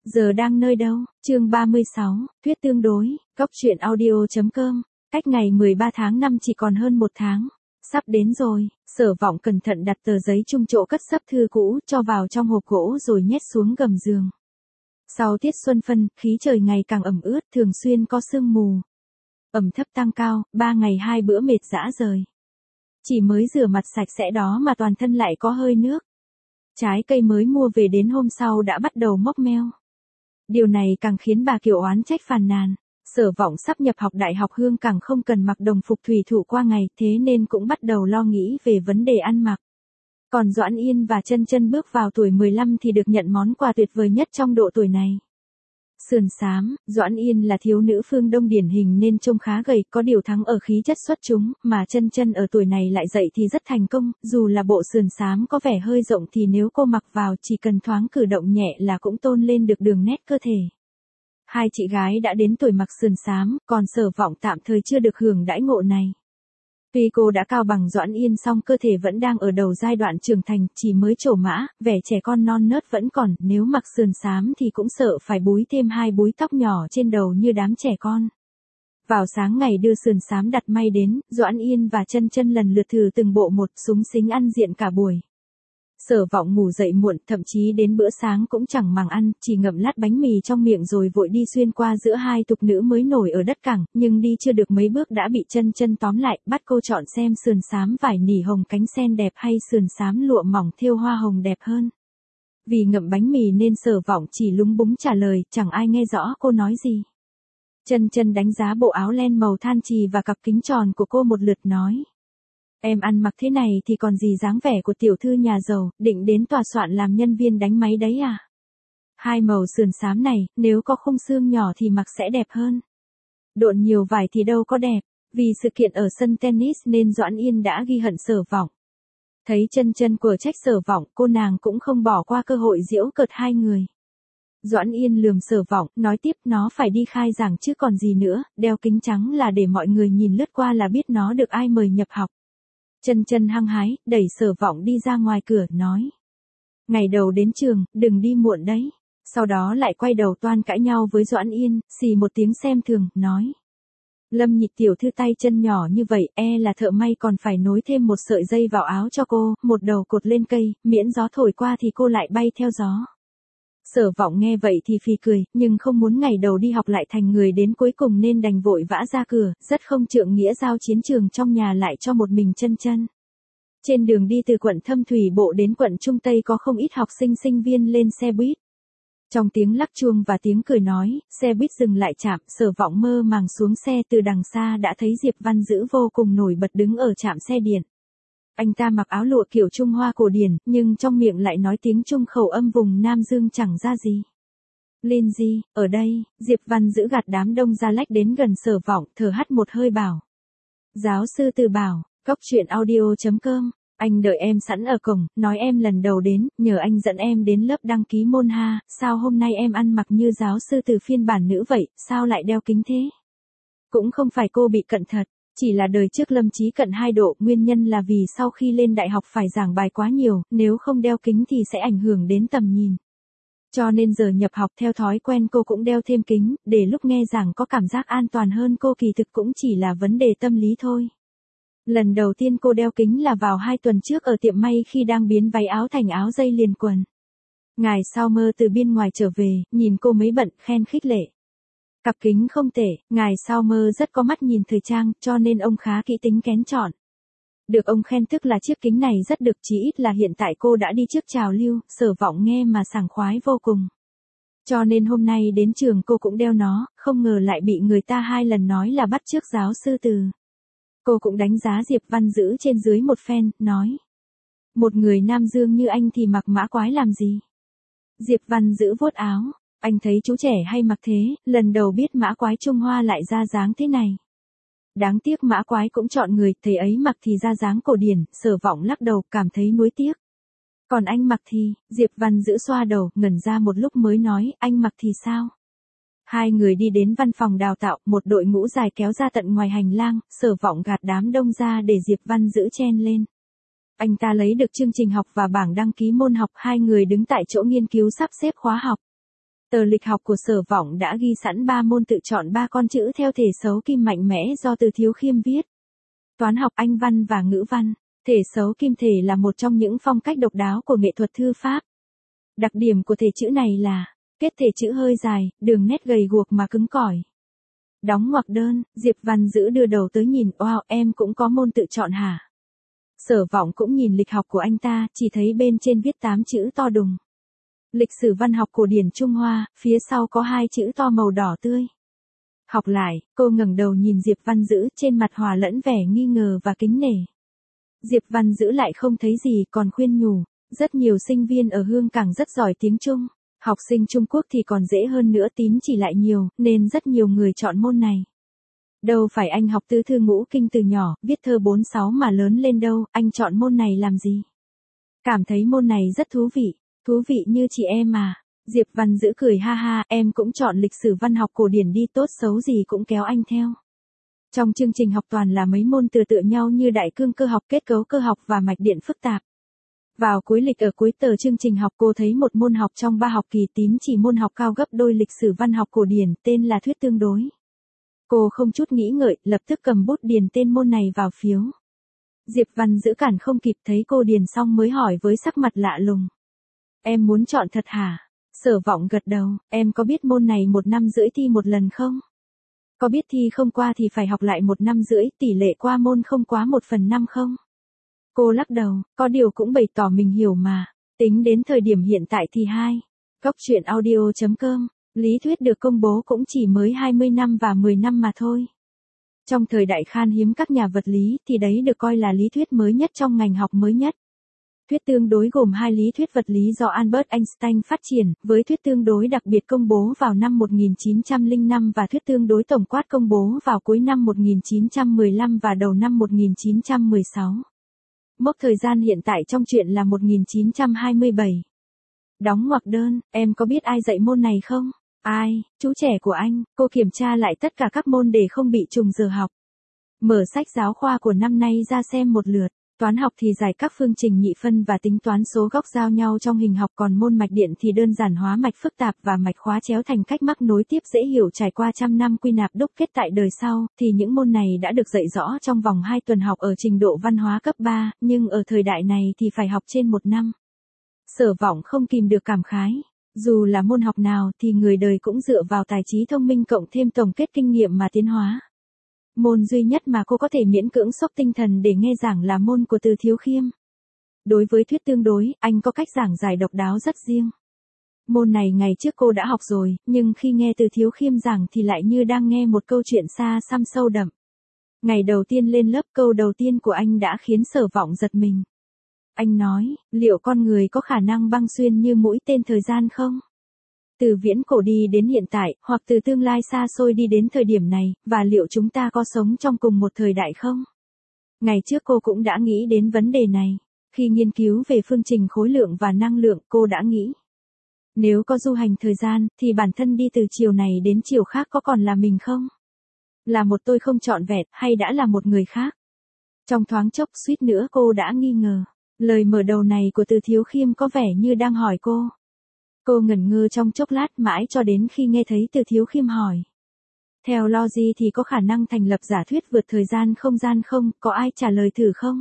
Giờ đang nơi đâu? Chương 36, thuyết tương đối, Góc truyện audio.com. Cách ngày 13 tháng 5 chỉ còn hơn 1 tháng. Sắp đến rồi, Sở Vọng cẩn thận đặt tờ giấy chung chỗ cất sấp thư cũ cho vào trong hộp gỗ rồi nhét xuống gầm giường. Sau tiết xuân phân, khí trời ngày càng ẩm ướt, thường xuyên có sương mù. Ẩm thấp tăng cao, 3 ngày 2 bữa mệt rã rời. Chỉ mới rửa mặt sạch sẽ đó mà toàn thân lại có hơi nước. Trái cây mới mua về đến hôm sau đã bắt đầu mốc meo. Điều này càng khiến bà Kiều oán trách phàn nàn. Sở Vọng sắp nhập học đại học Hương càng không cần mặc đồng phục thủy thủ qua ngày, thế nên cũng bắt đầu lo nghĩ về vấn đề ăn mặc. Còn Doãn Yên và Chân Chân bước vào tuổi 15 thì được nhận món quà tuyệt vời nhất trong độ tuổi này. Sườn xám. Doãn Yên là thiếu nữ phương Đông điển hình nên trông khá gầy, có điều thắng ở khí chất xuất chúng, mà Chân Chân ở tuổi này lại dậy thì rất thành công, dù là bộ sườn xám có vẻ hơi rộng thì nếu cô mặc vào chỉ cần thoáng cử động nhẹ là cũng tôn lên được đường nét cơ thể. Hai chị gái đã đến tuổi mặc sườn xám, còn Sở Vọng tạm thời chưa được hưởng đãi ngộ này. Tuy cô đã cao bằng Doãn Yên song cơ thể vẫn đang ở đầu giai đoạn trưởng thành, chỉ mới trổ mã, vẻ trẻ con non nớt vẫn còn, nếu mặc sườn xám thì cũng sợ phải búi thêm 2 búi tóc nhỏ trên đầu như đám trẻ con. Vào sáng ngày đưa sườn xám đặt may đến, Doãn Yên và Chân Chân lần lượt thử từng bộ một, xúng xính ăn diện cả buổi. Sở Vọng ngủ dậy muộn, thậm chí đến bữa sáng cũng chẳng màng ăn, chỉ ngậm lát bánh mì trong miệng rồi vội đi xuyên qua giữa hai tục nữ mới nổi ở đất cảng, nhưng đi chưa được mấy bước đã bị Chân Chân tóm lại, bắt cô chọn xem sườn xám vải nỉ hồng cánh sen đẹp hay sườn xám lụa mỏng thêu hoa hồng đẹp hơn. Vì ngậm bánh mì nên Sở Vọng chỉ lúng búng trả lời, chẳng ai nghe rõ cô nói gì. Chân Chân đánh giá bộ áo len màu than trì và cặp kính tròn của cô một lượt nói. Em ăn mặc thế này thì còn gì dáng vẻ của tiểu thư nhà giàu, định đến tòa soạn làm nhân viên đánh máy đấy à? Hai màu sườn xám này, nếu có khung xương nhỏ thì mặc sẽ đẹp hơn. Độn nhiều vải thì đâu có đẹp, vì sự kiện ở sân tennis nên Doãn Yên đã ghi hận Sở Vọng. Thấy Chân Chân quở trách Sở Vọng, cô nàng cũng không bỏ qua cơ hội giễu cợt hai người. Doãn Yên lườm Sở Vọng, nói tiếp nó phải đi khai giảng chứ còn gì nữa, đeo kính trắng là để mọi người nhìn lướt qua là biết nó được ai mời nhập học. Chân Chân hăng hái, đẩy Sở Vọng đi ra ngoài cửa, nói. Ngày đầu đến trường, đừng đi muộn đấy. Sau đó lại quay đầu toan cãi nhau với Doãn Yên, xì một tiếng xem thường, nói. Lâm Nhị tiểu thư tay chân nhỏ như vậy, là thợ may còn phải nối thêm một sợi dây vào áo cho cô, một đầu cột lên cây, miễn gió thổi qua thì cô lại bay theo gió. Sở Vọng nghe vậy thì phì cười, nhưng không muốn ngày đầu đi học lại thành người đến cuối cùng nên đành vội vã ra cửa, rất không trượng nghĩa giao chiến trường trong nhà lại cho một mình Chân Chân. Trên đường đi từ quận Thâm Thủy Bộ đến quận Trung Tây có không ít học sinh sinh viên lên xe buýt. Trong tiếng lắc chuông và tiếng cười nói, xe buýt dừng lại trạm, Sở Vọng mơ màng xuống xe, từ đằng xa đã thấy Diệp Văn Dữ vô cùng nổi bật đứng ở trạm xe điện. Anh ta mặc áo lụa kiểu Trung Hoa cổ điển, nhưng trong miệng lại nói tiếng Trung khẩu âm vùng Nam Dương chẳng ra gì. Lindsay, ở đây, Diệp Văn Dữ gạt đám đông ra lách đến gần Sở Vọng, thở hắt một hơi bảo. Giáo sư Từ bảo, Góc truyện audio.com, anh đợi em sẵn ở cổng, nói em lần đầu đến, nhờ anh dẫn em đến lớp đăng ký môn ha, sao hôm nay em ăn mặc như giáo sư Từ phiên bản nữ vậy, sao lại đeo kính thế? Cũng không phải cô bị cận thật. Chỉ là đời trước Lâm Chí cận 2 độ, nguyên nhân là vì sau khi lên đại học phải giảng bài quá nhiều, nếu không đeo kính thì sẽ ảnh hưởng đến tầm nhìn. Cho nên giờ nhập học theo thói quen cô cũng đeo thêm kính, để lúc nghe giảng có cảm giác an toàn hơn, cô kỳ thực cũng chỉ là vấn đề tâm lý thôi. Lần đầu tiên cô đeo kính là vào 2 tuần trước ở tiệm may khi đang biến váy áo thành áo dây liền quần. Ngài Sao Mơ từ bên ngoài trở về, nhìn cô mấy bận, khen khích lệ. Cặp kính không tệ, ngài Sao Mơ rất có mắt nhìn thời trang, cho nên ông khá kỹ tính kén chọn. Được ông khen tức là chiếc kính này rất được, chỉ ít là hiện tại cô đã đi trước trào lưu, Sở Vọng nghe mà sảng khoái vô cùng. Cho nên hôm nay đến trường cô cũng đeo nó, không ngờ lại bị người ta 2 lần nói là bắt chước giáo sư Từ. Cô cũng đánh giá Diệp Văn Dữ trên dưới một phen, nói. Một người Nam Dương như anh thì mặc mã quái làm gì? Diệp Văn Dữ vuốt áo. Anh thấy chú trẻ hay mặc thế, lần đầu biết mã quái Trung Hoa lại ra dáng thế này. Đáng tiếc mã quái cũng chọn người, thầy ấy mặc thì ra dáng cổ điển, Sở Vọng lắc đầu, cảm thấy nuối tiếc. Còn anh mặc thì, Diệp Văn Dữ xoa đầu, ngẩn ra một lúc mới nói, anh mặc thì sao? Hai người đi đến văn phòng đào tạo, một đội ngũ dài kéo ra tận ngoài hành lang, Sở Vọng gạt đám đông ra để Diệp Văn Dữ chen lên. Anh ta lấy được chương trình học và bảng đăng ký môn học, hai người đứng tại chỗ nghiên cứu sắp xếp khóa học. Tờ lịch học của Sở Vọng đã ghi sẵn 3 môn tự chọn 3 con chữ theo thể xấu kim mạnh mẽ do Từ Thiếu Khiêm viết. Toán học, Anh văn và ngữ văn. Thể xấu kim thể là một trong những phong cách độc đáo của nghệ thuật thư pháp. Đặc điểm của thể chữ này là kết thể chữ hơi dài, đường nét gầy guộc mà cứng cỏi. Đóng ngoặc đơn, Diệp Văn Dữ đưa đầu tới nhìn, wow, em cũng có môn tự chọn hả? Sở Vọng cũng nhìn lịch học của anh ta, chỉ thấy bên trên viết 8 chữ to đùng. Lịch sử văn học cổ điển Trung Hoa, phía sau có 2 chữ to màu đỏ tươi. Học lại, cô ngẩng đầu nhìn Diệp Văn Dữ, trên mặt hòa lẫn vẻ nghi ngờ và kính nể. Diệp Văn Dữ lại không thấy gì, còn khuyên nhủ, rất nhiều sinh viên ở Hương Cảng rất giỏi tiếng Trung. Học sinh Trung Quốc thì còn dễ hơn nữa, tín chỉ lại nhiều, nên rất nhiều người chọn môn này. Đâu phải anh học tứ thư ngũ kinh từ nhỏ, viết thơ 4-6 mà lớn lên đâu, anh chọn môn này làm gì? Cảm thấy môn này rất thú vị như chị em mà. Diệp Văn Dữ cười ha ha, em cũng chọn lịch sử văn học cổ điển đi, tốt xấu gì cũng kéo anh theo. Trong chương trình học toàn là mấy môn tựa nhau như đại cương cơ học, kết cấu cơ học và mạch điện phức tạp. Vào cuối lịch ở cuối tờ chương trình học cô thấy một môn học trong 3 học kỳ, tín chỉ môn học cao gấp đôi lịch sử văn học cổ điển, tên là thuyết tương đối. Cô không chút nghĩ ngợi, lập tức cầm bút điền tên môn này vào phiếu. Diệp Văn Dữ cản không kịp, thấy cô điền xong mới hỏi với sắc mặt lạ lùng. Em muốn chọn thật hả? Sở Vọng gật đầu, em có biết môn này 1 năm rưỡi thi một lần không? Có biết thi không qua thì phải học lại 1 năm rưỡi, tỷ lệ qua môn không quá 1/5 không? Cô lắc đầu, có điều cũng bày tỏ mình hiểu mà. Tính đến thời điểm hiện tại thì Góc truyện audio.com, lý thuyết được công bố cũng chỉ mới 20 năm và 10 năm mà thôi. Trong thời đại khan hiếm các nhà vật lý thì đấy được coi là lý thuyết mới nhất trong ngành học mới nhất. Thuyết tương đối gồm 2 lý thuyết vật lý do Albert Einstein phát triển, với thuyết tương đối đặc biệt công bố vào năm 1905 và thuyết tương đối tổng quát công bố vào cuối năm 1915 và đầu năm 1916. Mốc thời gian hiện tại trong truyện là 1927. Đóng ngoặc đơn, em có biết ai dạy môn này không? Ai, chú trẻ của anh. Cô kiểm tra lại tất cả các môn để không bị trùng giờ học. Mở sách giáo khoa của năm nay ra xem một lượt. Toán học thì giải các phương trình nhị phân và tính toán số góc giao nhau trong hình học, còn môn mạch điện thì đơn giản hóa mạch phức tạp và mạch khóa chéo thành cách mắc nối tiếp dễ hiểu trải qua trăm năm quy nạp đúc kết tại đời sau, thì những môn này đã được dạy rõ trong vòng 2 tuần học ở trình độ văn hóa cấp 3, nhưng ở thời đại này thì phải học trên 1 năm. Sở Vọng không kìm được cảm khái. Dù là môn học nào thì người đời cũng dựa vào tài trí thông minh cộng thêm tổng kết kinh nghiệm mà tiến hóa. Môn duy nhất mà cô có thể miễn cưỡng sốc tinh thần để nghe giảng là môn của Từ Thiếu Khiêm. Đối với thuyết tương đối, anh có cách giảng giải độc đáo rất riêng. Môn này ngày trước cô đã học rồi, nhưng khi nghe Từ Thiếu Khiêm giảng thì lại như đang nghe một câu chuyện xa xăm sâu đậm. Ngày đầu tiên lên lớp, câu đầu tiên của anh đã khiến Sở Vọng giật mình. Anh nói, liệu con người có khả năng băng xuyên như mũi tên thời gian không? Từ viễn cổ đi đến hiện tại, hoặc từ tương lai xa xôi đi đến thời điểm này, và liệu chúng ta có sống trong cùng một thời đại không? Ngày trước cô cũng đã nghĩ đến vấn đề này. Khi nghiên cứu về phương trình khối lượng và năng lượng, cô đã nghĩ. Nếu có du hành thời gian, thì bản thân đi từ chiều này đến chiều khác có còn là mình không? Là một tôi không trọn vẹn, hay đã là một người khác? Trong thoáng chốc suýt nữa cô đã nghi ngờ. Lời mở đầu này của Từ Thiếu Khiêm có vẻ như đang hỏi cô. Cô ngẩn ngơ trong chốc lát mãi cho đến khi nghe thấy Từ Thiếu Khiêm hỏi. Theo logic thì có khả năng thành lập giả thuyết vượt thời gian không gian không, có ai trả lời thử không?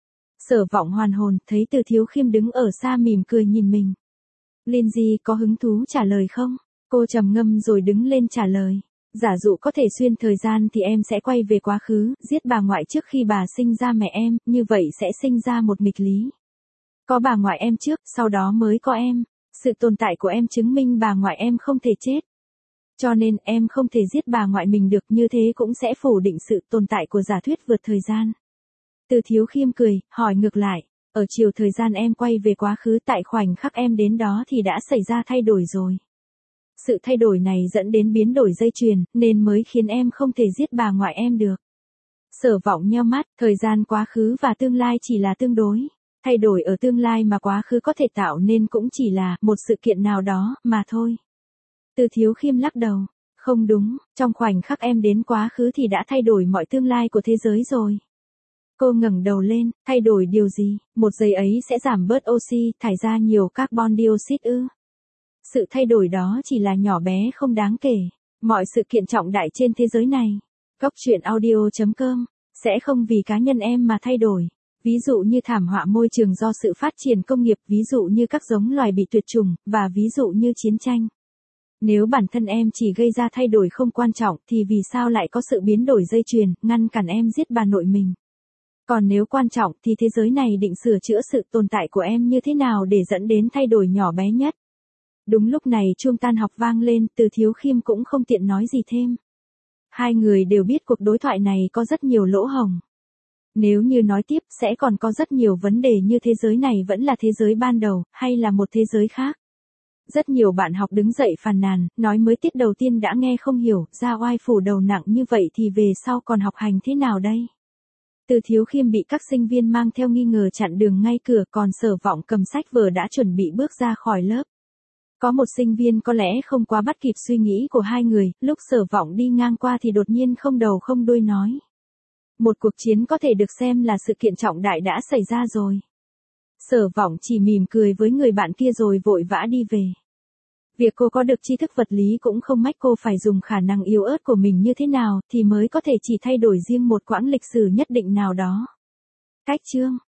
Sở Vọng hoàn hồn, thấy Từ Thiếu Khiêm đứng ở xa mỉm cười nhìn mình. Lindsay có hứng thú trả lời không? Cô trầm ngâm rồi đứng lên trả lời. Giả dụ có thể xuyên thời gian thì em sẽ quay về quá khứ, giết bà ngoại trước khi bà sinh ra mẹ em, như vậy sẽ sinh ra một nghịch lý. Có bà ngoại em trước, sau đó mới có em. Sự tồn tại của em chứng minh bà ngoại em không thể chết. Cho nên em không thể giết bà ngoại mình được, như thế cũng sẽ phủ định sự tồn tại của giả thuyết vượt thời gian. Từ Thiếu Khiêm cười, hỏi ngược lại, ở chiều thời gian em quay về quá khứ, tại khoảnh khắc em đến đó thì đã xảy ra thay đổi rồi. Sự thay đổi này dẫn đến biến đổi dây chuyền, nên mới khiến em không thể giết bà ngoại em được. Sở Vọng nheo mắt, thời gian quá khứ và tương lai chỉ là tương đối. Thay đổi ở tương lai mà quá khứ có thể tạo nên cũng chỉ là một sự kiện nào đó mà thôi. Từ Thiếu Khiêm lắc đầu, không đúng, trong khoảnh khắc em đến quá khứ thì đã thay đổi mọi tương lai của thế giới rồi. Cô ngẩng đầu lên, thay đổi điều gì? Một giây ấy sẽ giảm bớt oxy, thải ra nhiều carbon dioxide ư? Sự thay đổi đó chỉ là nhỏ bé không đáng kể. Mọi sự kiện trọng đại trên thế giới này, Góc truyện audio.com, sẽ không vì cá nhân em mà thay đổi. Ví dụ như thảm họa môi trường do sự phát triển công nghiệp, ví dụ như các giống loài bị tuyệt chủng, và ví dụ như chiến tranh. Nếu bản thân em chỉ gây ra thay đổi không quan trọng thì vì sao lại có sự biến đổi dây chuyền, ngăn cản em giết bà nội mình? Còn nếu quan trọng thì thế giới này định sửa chữa sự tồn tại của em như thế nào để dẫn đến thay đổi nhỏ bé nhất? Đúng lúc này chuông tan học vang lên, Từ Thiếu Khiêm cũng không tiện nói gì thêm. Hai người đều biết cuộc đối thoại này có rất nhiều lỗ hổng. Nếu như nói tiếp sẽ còn có rất nhiều vấn đề như thế giới này vẫn là thế giới ban đầu, hay là một thế giới khác. Rất nhiều bạn học đứng dậy phàn nàn, nói mới tiết đầu tiên đã nghe không hiểu, ra oai phủ đầu nặng như vậy thì về sau còn học hành thế nào đây? Từ Thiếu Khiêm bị các sinh viên mang theo nghi ngờ chặn đường ngay cửa, còn Sở Vọng cầm sách vở đã chuẩn bị bước ra khỏi lớp. Có một sinh viên có lẽ không quá bắt kịp suy nghĩ của hai người, lúc Sở Vọng đi ngang qua thì đột nhiên không đầu không đuôi nói. Một cuộc chiến có thể được xem là sự kiện trọng đại đã xảy ra rồi. Sở Vọng chỉ mỉm cười với người bạn kia rồi vội vã đi về. Việc cô có được tri thức vật lý cũng không mách cô phải dùng khả năng yếu ớt của mình như thế nào thì mới có thể chỉ thay đổi riêng một quãng lịch sử nhất định nào đó. Cách chương